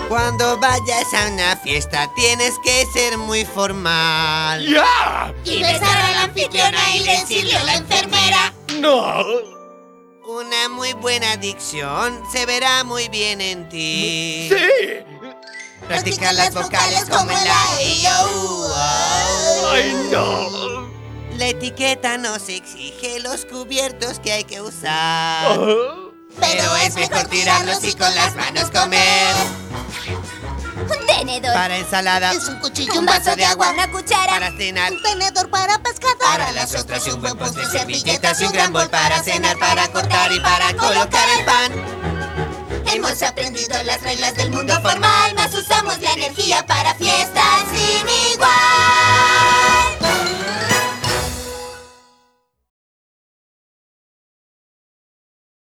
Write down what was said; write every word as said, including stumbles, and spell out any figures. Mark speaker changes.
Speaker 1: Cuando vayas a una fiesta tienes que ser muy formal.
Speaker 2: ¡Ya!
Speaker 3: Y besar a la anfitriona y decirle a la enfermera.
Speaker 2: ¡No!
Speaker 1: Una muy buena dicción se verá muy bien en ti.
Speaker 2: ¡Sí!
Speaker 1: Practica las vocales como en la E I O U.
Speaker 2: ¡Ay, no!
Speaker 1: La etiqueta nos exige los cubiertos que hay que usar.
Speaker 2: Oh.
Speaker 1: Pero es mejor tirarlos y con las manos comer.
Speaker 3: Un tenedor.
Speaker 1: Para ensaladas,
Speaker 3: Es un cuchillo, un vaso de agua, una cuchara.
Speaker 1: para cenar,
Speaker 3: Un tenedor para pescador.
Speaker 1: para las ostras y un buen postre, servilletas y un gran bol para cenar, para cortar y para colocar el pan.
Speaker 3: Hemos aprendido las reglas del mundo formal, más usamos la energía para fiestas sin igual.